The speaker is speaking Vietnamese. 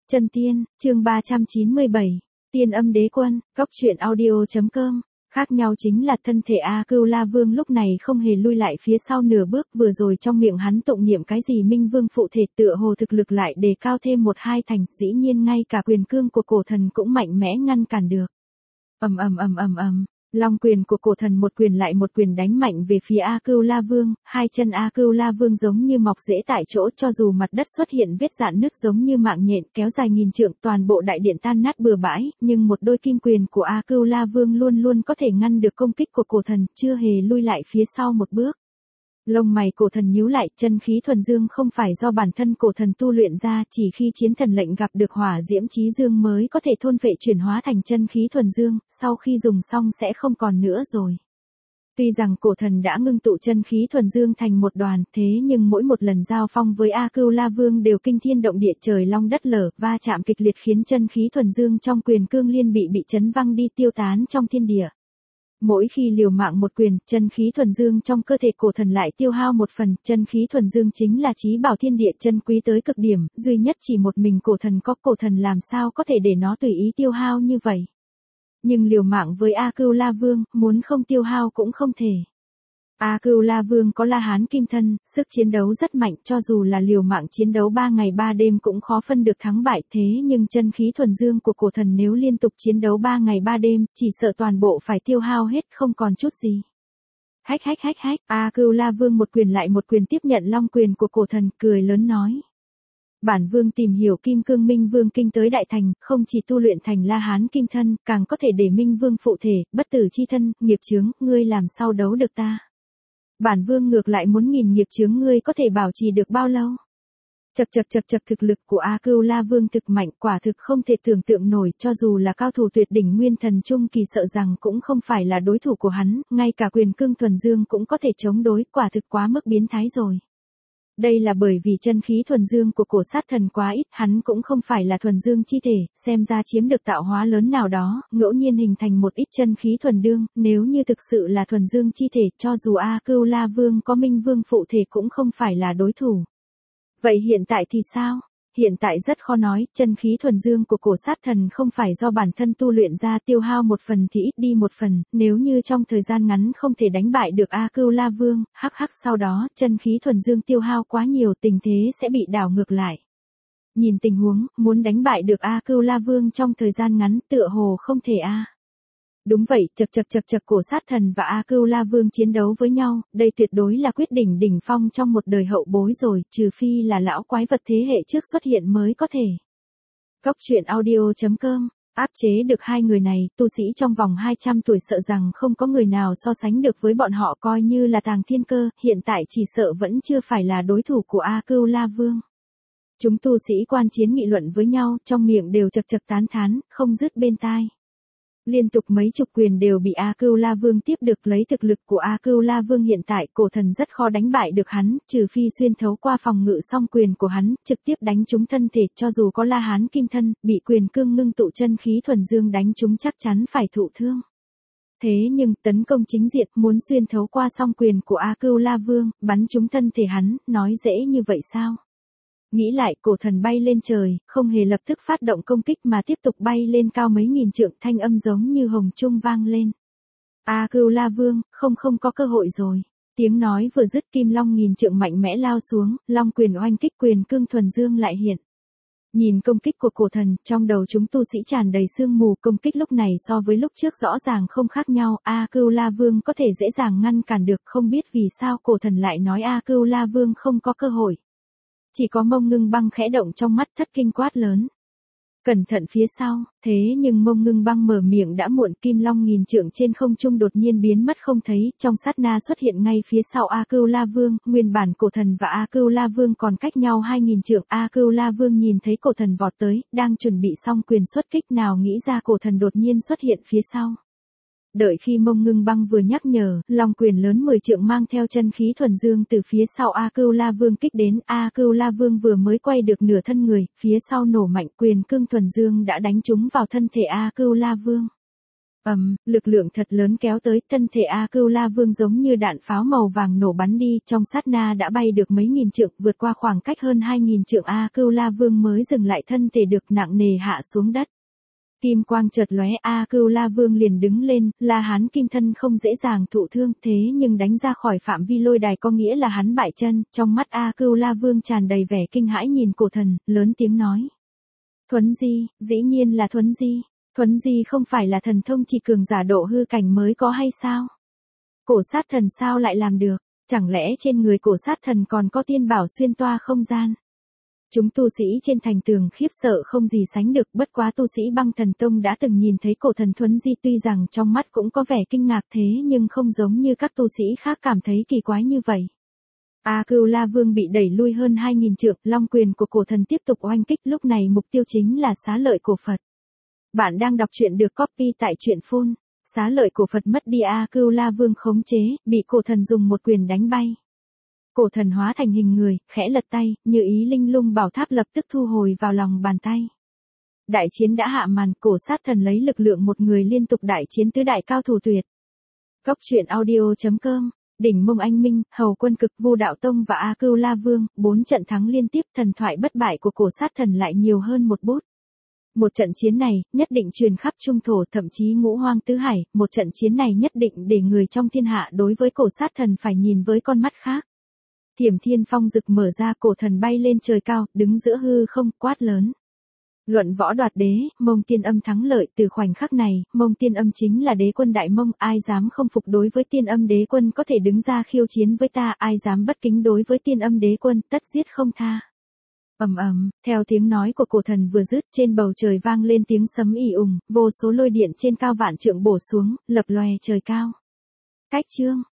Chân tiên, chương 397. Tiên âm đế quân, góc truyện audio.com. Khác nhau chính là thân thể A Cưu La Vương lúc này không hề lui lại phía sau nửa bước, vừa rồi trong miệng hắn tụng niệm cái gì Minh Vương phụ thể, tựa hồ thực lực lại đề cao thêm một hai thành, dĩ nhiên ngay cả quyền cương của cổ thần cũng mạnh mẽ ngăn cản được. ầm, long quyền của cổ thần một quyền lại một quyền đánh mạnh về phía A Cưu La Vương, hai chân A Cưu La Vương giống như mọc rễ tại chỗ, cho dù mặt đất xuất hiện vết rạn nứt giống như mạng nhện kéo dài nghìn trượng, toàn bộ đại điện tan nát bừa bãi, nhưng một đôi kim quyền của A Cưu La Vương luôn luôn có thể ngăn được công kích của cổ thần, chưa hề lui lại phía sau một bước. Lông mày cổ thần nhíu lại, chân khí thuần dương không phải do bản thân cổ thần tu luyện ra, chỉ khi chiến thần lệnh gặp được hỏa diễm chí dương mới có thể thôn phệ chuyển hóa thành chân khí thuần dương, sau khi dùng xong sẽ không còn nữa rồi. Tuy rằng cổ thần đã ngưng tụ chân khí thuần dương thành một đoàn, thế nhưng mỗi một lần giao phong với A Cưu La Vương đều kinh thiên động địa, trời long đất lở, va chạm kịch liệt khiến chân khí thuần dương trong quyền cương liên bị chấn văng đi, tiêu tán trong thiên địa. Mỗi khi liều mạng một quyền, chân khí thuần dương trong cơ thể cổ thần lại tiêu hao một phần, chân khí thuần dương chính là chí bảo thiên địa chân quý tới cực điểm, duy nhất chỉ một mình cổ thần có, cổ thần làm sao có thể để nó tùy ý tiêu hao như vậy. Nhưng liều mạng với A Cưu La Vương, muốn không tiêu hao cũng không thể. A Cưu La Vương có La Hán kim thân, sức chiến đấu rất mạnh, cho dù là liều mạng chiến đấu 3 ngày 3 đêm cũng khó phân được thắng bại, thế nhưng chân khí thuần dương của cổ thần nếu liên tục chiến đấu 3 ngày 3 đêm, chỉ sợ toàn bộ phải tiêu hao hết không còn chút gì. Hách, A Cưu La Vương một quyền lại một quyền tiếp nhận long quyền của cổ thần, cười lớn nói. Bản vương tìm hiểu Kim Cương Minh Vương kinh tới đại thành, không chỉ tu luyện thành La Hán kim thân, càng có thể để Minh Vương phụ thể, bất tử chi thân, nghiệp chướng, ngươi làm sao đấu được ta? Bản vương ngược lại muốn nhìn nghiệp chướng ngươi có thể bảo trì được bao lâu. Chật, thực lực của A Cưu La Vương thực mạnh, quả thực không thể tưởng tượng nổi, cho dù là cao thủ tuyệt đỉnh nguyên thần trung kỳ sợ rằng cũng không phải là đối thủ của hắn, ngay cả quyền cương thuần dương cũng có thể chống đối, quả thực quá mức biến thái rồi. Đây là bởi vì chân khí thuần dương của cổ sát thần quá ít, hắn cũng không phải là thuần dương chi thể, xem ra chiếm được tạo hóa lớn nào đó, ngẫu nhiên hình thành một ít chân khí thuần đương, nếu như thực sự là thuần dương chi thể, cho dù A Cưu La Vương có Minh Vương phụ thể cũng không phải là đối thủ. Vậy hiện tại thì sao? Hiện tại rất khó nói, chân khí thuần dương của cổ sát thần không phải do bản thân tu luyện ra, tiêu hao một phần thì ít đi một phần, nếu như trong thời gian ngắn không thể đánh bại được A Cưu La Vương, sau đó, chân khí thuần dương tiêu hao quá nhiều, tình thế sẽ bị đảo ngược lại. Nhìn tình huống, muốn đánh bại được A Cưu La Vương trong thời gian ngắn, tựa hồ không thể a. Đúng vậy, chật, cổ sát thần và A Cưu La Vương chiến đấu với nhau, đây tuyệt đối là quyết định đỉnh phong trong một đời hậu bối rồi, trừ phi là lão quái vật thế hệ trước xuất hiện mới có thể. Góc truyện audio.com, áp chế được hai người này, tu sĩ trong vòng 200 tuổi sợ rằng không có người nào so sánh được với bọn họ, coi như là Tàng Thiên Cơ, hiện tại chỉ sợ vẫn chưa phải là đối thủ của A Cưu La Vương. Chúng tu sĩ quan chiến nghị luận với nhau, trong miệng đều chật tán thán, không dứt bên tai. Liên tục mấy chục quyền đều bị A Cưu La Vương tiếp được, lấy thực lực của A Cưu La Vương hiện tại, cổ thần rất khó đánh bại được hắn, trừ phi xuyên thấu qua phòng ngự song quyền của hắn, trực tiếp đánh trúng thân thể, cho dù có La Hán kim thân, bị quyền cương ngưng tụ chân khí thuần dương đánh trúng chắc chắn phải thụ thương. Thế nhưng, tấn công chính diện, muốn xuyên thấu qua song quyền của A Cưu La Vương, bắn trúng thân thể hắn, nói dễ như vậy sao? Nghĩ lại, cổ thần bay lên trời, không hề lập tức phát động công kích mà tiếp tục bay lên cao mấy nghìn trượng, thanh âm giống như hồng trung vang lên. A Cưu La Vương, không có cơ hội rồi. Tiếng nói vừa dứt, kim long nghìn trượng mạnh mẽ lao xuống, long quyền oanh kích, quyền cương thuần dương lại hiện. Nhìn công kích của cổ thần, trong đầu chúng tu sĩ tràn đầy sương mù, công kích lúc này so với lúc trước rõ ràng không khác nhau, A Cưu La Vương có thể dễ dàng ngăn cản được, không biết vì sao cổ thần lại nói A Cưu La Vương không có cơ hội. Chỉ có Mông Ngưng Băng khẽ động trong mắt, thất kinh quát lớn. Cẩn thận phía sau, thế nhưng Mông Ngưng Băng mở miệng đã muộn, kim long nghìn trượng trên không trung đột nhiên biến mất không thấy, trong sát na xuất hiện ngay phía sau A Cưu La Vương, nguyên bản cổ thần và A Cưu La Vương còn cách nhau 2000 trượng, A Cưu La Vương nhìn thấy cổ thần vọt tới, đang chuẩn bị xong quyền xuất kích, nào nghĩ ra cổ thần đột nhiên xuất hiện phía sau. Đợi khi Mông Ngưng Băng vừa nhắc nhở, long quyền lớn 10 trượng mang theo chân khí thuần dương từ phía sau A Cưu La Vương kích đến, A Cưu La Vương vừa mới quay được nửa thân người, phía sau nổ mạnh, quyền cương thuần dương đã đánh trúng vào thân thể A Cưu La Vương. Lực lượng thật lớn kéo tới, thân thể A Cưu La Vương giống như đạn pháo màu vàng nổ bắn đi, trong sát na đã bay được mấy nghìn trượng, vượt qua khoảng cách hơn 2000 trượng, A Cưu La Vương mới dừng lại, thân thể được nặng nề hạ xuống đất. Kim quang chợt lóe, A Cưu La Vương liền đứng lên, La Hán kim thân không dễ dàng thụ thương, thế nhưng đánh ra khỏi phạm vi lôi đài có nghĩa là hắn bại chân, trong mắt A Cưu La Vương tràn đầy vẻ kinh hãi nhìn cổ thần, lớn tiếng nói. Thuấn di, dĩ nhiên là thuấn di. Thuấn di không phải là thần thông chỉ cường giả độ hư cảnh mới có hay sao? Cổ sát thần sao lại làm được? Chẳng lẽ trên người cổ sát thần còn có tiên bảo xuyên toa không gian? Chúng tu sĩ trên thành tường khiếp sợ không gì sánh được, bất quá tu sĩ Băng Thần Tông đã từng nhìn thấy cổ thần thuấn di, tuy rằng trong mắt cũng có vẻ kinh ngạc thế nhưng không giống như các tu sĩ khác cảm thấy kỳ quái như vậy. A Cưu La Vương bị đẩy lui hơn 2000 trượng, long quyền của cổ thần tiếp tục oanh kích, lúc này mục tiêu chính là xá lợi cổ Phật. Bạn đang đọc truyện được copy tại truyện phun. Xá lợi cổ Phật mất đi, A Cưu La Vương khống chế, bị cổ thần dùng một quyền đánh bay. Cổ thần hóa thành hình người, khẽ lật tay, như ý linh lung bảo tháp lập tức thu hồi vào lòng bàn tay. Đại chiến đã hạ màn, cổ sát thần lấy lực lượng một người liên tục đại chiến tứ đại cao thủ tuyệt. Góc truyện audio.com, Đỉnh Mông Anh Minh, Hầu Quân Cực, Vu Đạo Tông và A Cưu La Vương, 4 trận thắng liên tiếp, thần thoại bất bại của cổ sát thần lại nhiều hơn một bút. Một trận chiến này, nhất định truyền khắp trung thổ, thậm chí ngũ hoang tứ hải, một trận chiến này nhất định để người trong thiên hạ đối với cổ sát thần phải nhìn với con mắt khác. Thiểm Thiên Phong rực mở ra, cổ thần bay lên trời cao, đứng giữa hư không, quát lớn. Luận võ đoạt đế, Mông Tiên Âm thắng lợi, từ khoảnh khắc này, Mông Tiên Âm chính là đế quân Đại Mông, ai dám không phục đối với Tiên Âm đế quân có thể đứng ra khiêu chiến với ta, ai dám bất kính đối với Tiên Âm đế quân, tất giết không tha. Theo tiếng nói của cổ thần vừa dứt, trên bầu trời vang lên tiếng sấm ì ùng, vô số lôi điện trên cao vạn trượng bổ xuống, lập lòe trời cao. Cách chương